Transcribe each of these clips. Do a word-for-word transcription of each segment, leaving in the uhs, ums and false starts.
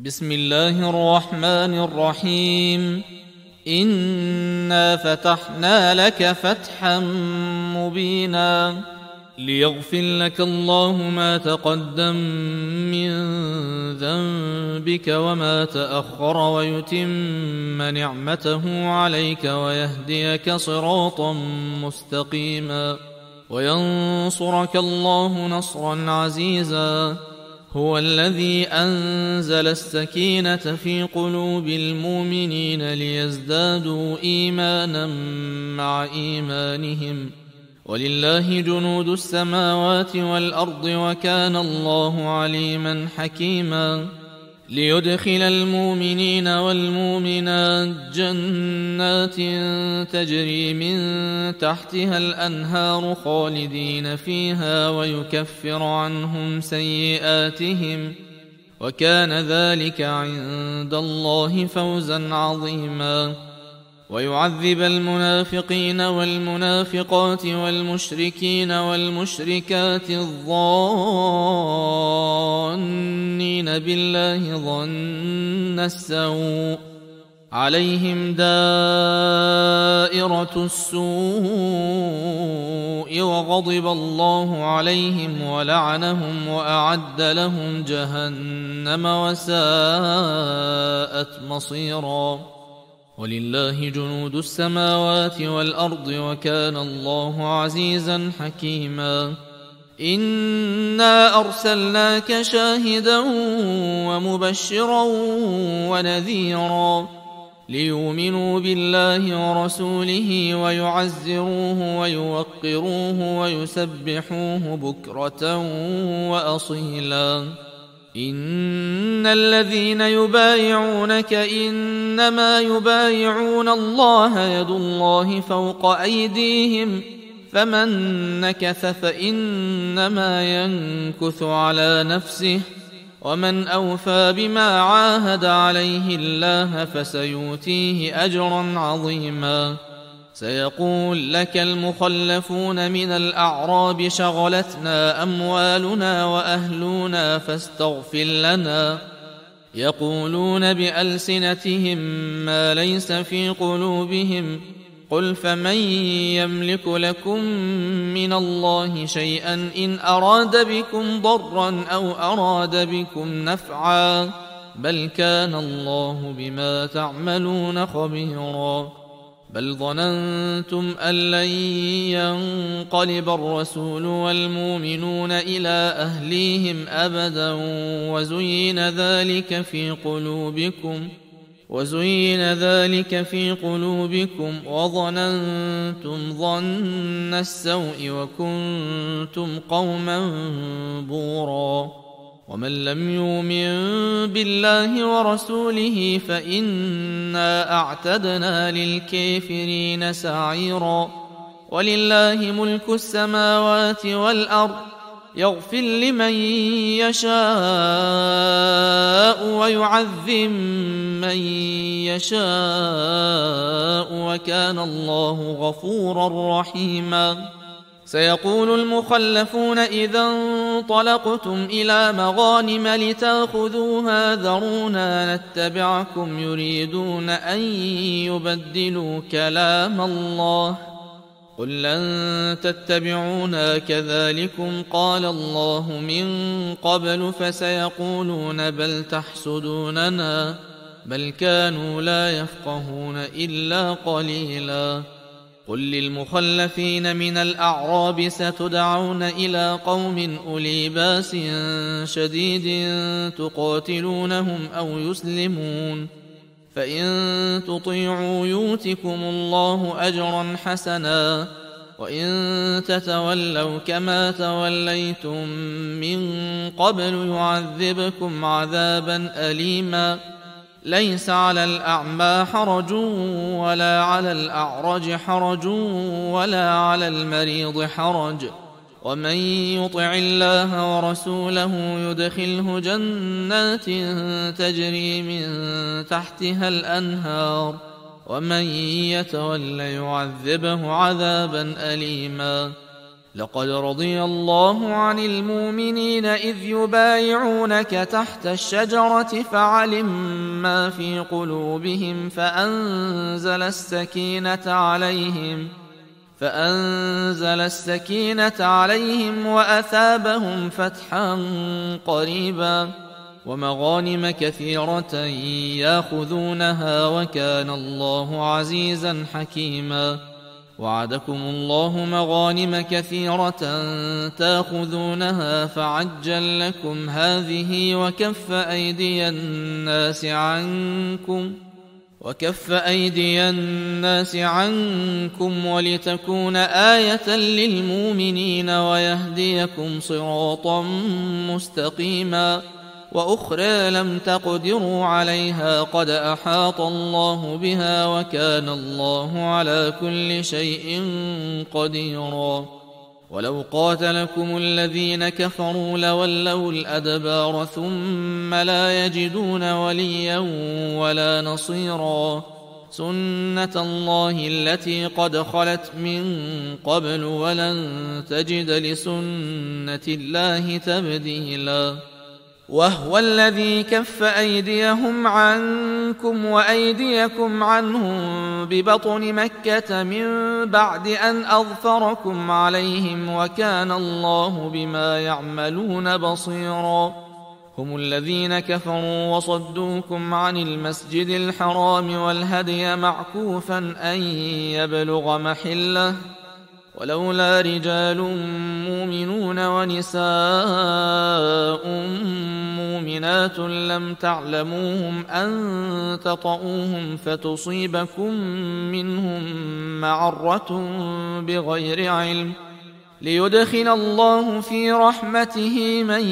بسم الله الرحمن الرحيم. إنا فتحنا لك فتحا مبينا ليغفر لك الله ما تقدم من ذنبك وما تأخر ويتم نعمته عليك ويهديك صراطا مستقيما وينصرك الله نصرا عزيزا. هو الذي أنزل السكينة في قلوب المؤمنين ليزدادوا إيمانا مع إيمانهم ولله جنود السماوات والأرض وكان الله عليما حكيما. ليدخل المؤمنين والمؤمنات جنات تجري من تحتها الأنهار خالدين فيها ويكفر عنهم سيئاتهم وكان ذلك عند الله فوزا عظيما. ويعذب المنافقين والمنافقات والمشركين والمشركات الظانين بالله ظن السوء عليهم دائرة السوء وغضب الله عليهم ولعنهم وأعد لهم جهنم وساءت مصيرا. ولله جنود السماوات والأرض وكان الله عزيزا حكيما. إنا أرسلناك شاهدا ومبشرا ونذيرا ليؤمنوا بالله ورسوله ويعزروه ويوقروه ويسبحوه بكرة وأصيلا. إن الذين يبايعونك إنما يبايعون الله يد الله فوق أيديهم فمن نكث فإنما ينكث على نفسه ومن أوفى بما عاهد عليه الله فسيؤتيه أجرا عظيما. سيقول لك المخلفون من الأعراب شغلتنا أموالنا وأهلنا فاستغفر لنا يقولون بألسنتهم ما ليس في قلوبهم قل فمن يملك لكم من الله شيئا إن أراد بكم ضرا أو أراد بكم نفعا بل كان الله بما تعملون خبيرا. بل ظننتم أن لن ينقلب الرسول والمؤمنون إلى أهليهم أبدا وزين ذلك في قلوبكم وزين ذلك في قلوبكم وظننتم ظن السوء وكنتم قوما بورا. ومن لم يؤمن بالله ورسوله فإنا أعتدنا للكافرين سعيرا. ولله ملك السماوات والأرض يغفر لمن يشاء ويعذب من يشاء وكان الله غفورا رحيما. سيقول المخلفون إذا انطلقتم إلى مغانم لتأخذوها ذرونا نتبعكم يريدون أن يبدلوا كلام الله قل لن تتبعونا كذلكم قال الله من قبل فسيقولون بل تحسدوننا بل كانوا لا يفقهون إلا قليلا. قل للمخلفين من الأعراب ستدعون إلى قوم أولي باس شديد تقاتلونهم أو يسلمون فإن تطيعوا يؤتكم الله أجرا حسنا وإن تتولوا كما توليتم من قبل يعذبكم عذابا أليما. ليس على الأعمى حرج ولا على الأعرج حرج ولا على المريض حرج ومن يطع الله ورسوله يدخله جنات تجري من تحتها الأنهار ومن يتول يعذبه عذابا أليما. لقد رضي الله عن المؤمنين إذ يبايعونك تحت الشجرة فعلم ما في قلوبهم فأنزل السكينة عليهم فأنزل السكينة عليهم وأثابهم فتحا قريبا ومغانم كثيرة ياخذونها وكان الله عزيزا حكيما. وعدكم الله مغانم كثيرة تاخذونها فعجل لكم هذه وكف أيدي الناس عنكم وكف أيدي الناس عنكم ولتكون آية للمؤمنين ويهديكم صراطا مستقيما. وأخرى لم تقدروا عليها قد أحاط الله بها وكان الله على كل شيء قديرا. ولو قاتلكم الذين كفروا لولوا الأدبار ثم لا يجدون وليا ولا نصيرا. سنة الله التي قد خلت من قبل ولن تجد لسنة الله تبديلا. وهو الذي كف أيديهم عنكم وأيديكم عنهم ببطن مكة من بعد أن أظفركم عليهم وكان الله بما يعملون بصيرا. هم الذين كفروا وصدوكم عن المسجد الحرام والهدي معكوفا أن يبلغ محله ولولا رجال مؤمنون ونساء مؤمنات لم تعلموهم أن تطؤوهم فتصيبكم منهم معرة بغير علم ليدخل الله في رحمته من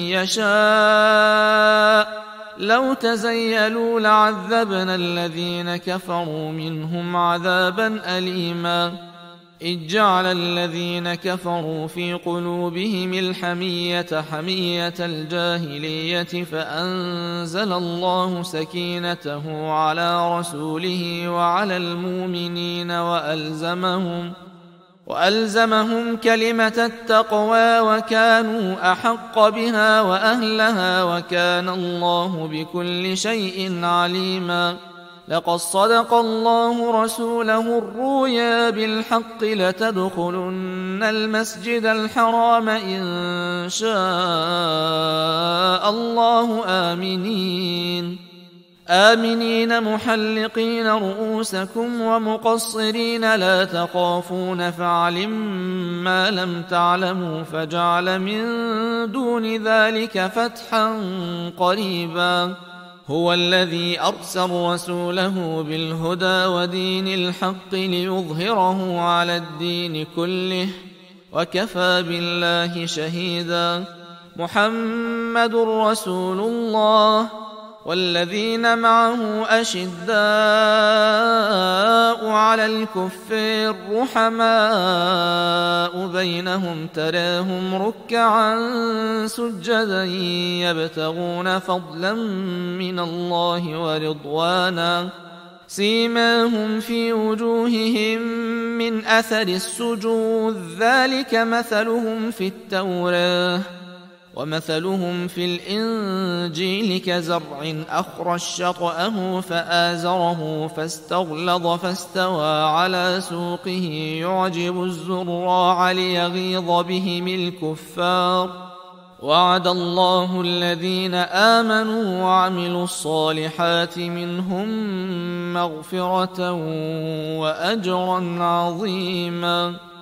يشاء. لو تزيلوا لعذبنا الذين كفروا منهم عذابا أليما. إذ جعل الذين كفروا في قلوبهم الحمية حمية الجاهلية فأنزل الله سكينته على رسوله وعلى المؤمنين وألزمهم وألزمهم كلمة التقوى وكانوا أحق بها وأهلها وكان الله بكل شيء عليما. لقد صدق الله رسوله الرؤيا بالحق لتدخلن المسجد الحرام إن شاء الله آمنين آمنين محلقين رؤوسكم ومقصرين لا تخافون فعلم ما لم تعلموا فجعل من دون ذلك فتحا قريبا. هو الذي أرسل رسوله بالهدى ودين الحق ليظهره على الدين كله وكفى بالله شهيدا. محمد رسول الله والذين معه أشداء على الكفار رحماء بينهم تراهم ركعا سجدا يبتغون فضلا من الله ورضوانا سيماهم في وجوههم من أثر السجود ذلك مثلهم في التوراة ومثلهم في الإنجيل كزرع أخرج شطأه فآزره فاستغلظ فاستوى على سوقه يعجب الزراع ليغيظ بهم الكفار. وعد الله الذين آمنوا وعملوا الصالحات منهم مغفرة وأجرا عظيما.